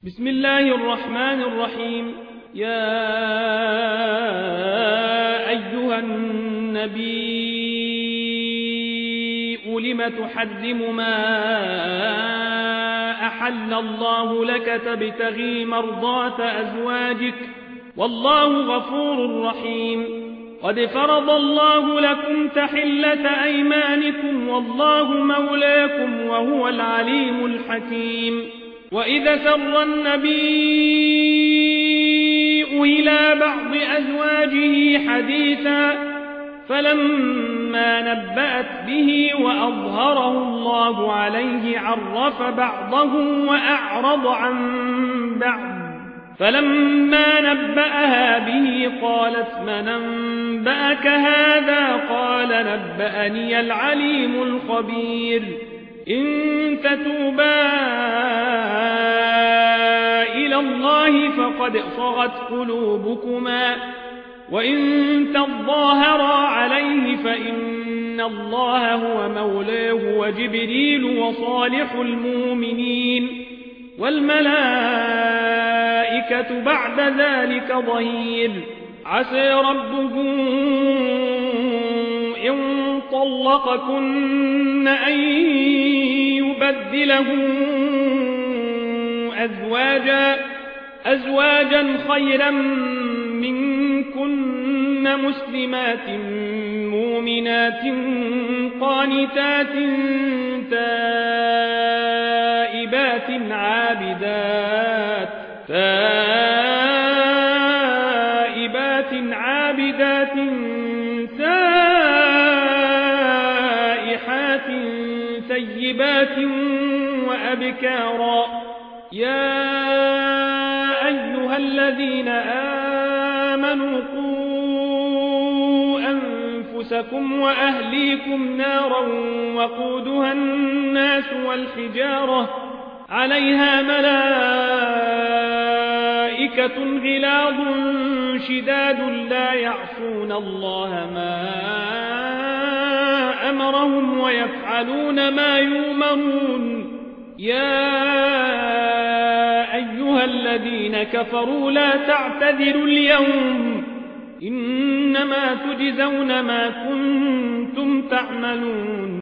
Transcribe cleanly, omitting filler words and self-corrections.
بسم الله الرحمن الرحيم. يا أيها النبي لم تحرم ما أحل الله لك تبتغي مرضات أزواجك والله غفور رحيم. قد فرض الله لكم تحلة أيمانكم والله مولاكم وهو العليم الحكيم. وإذا سر النبي إلى بعض أزواجه حديثا فلما نبأت به وأظهره الله عليه عرف بعضه وأعرض عن بعض فلما نبأها به قالت من أنبأك هذا قال نبأني العليم الخبير. إن تتوبا إلى الله فقد صغت قلوبكما وإن تظاهرا عليه فإن الله هو مولاه وجبريل وصالح المؤمنين والملائكة بعد ذلك ظهير. عسى ربه إن طلقكن أن يبدله أزواجا خيرا منكن مسلمات مؤمنات قانتات تائبات عابدات سائحات ثيبات وأبكارا. يا أيها الذين آمنوا قوا أنفسكم وأهليكم نارا وقودها الناس والحجارة عليها ملائكة غلاظ شداد لا يعصون الله ما أمرهم ويفعلون ما يؤمرون. يا أيها الذين كفروا لا تعتذروا اليوم إنما تجزون ما كنتم تعملون.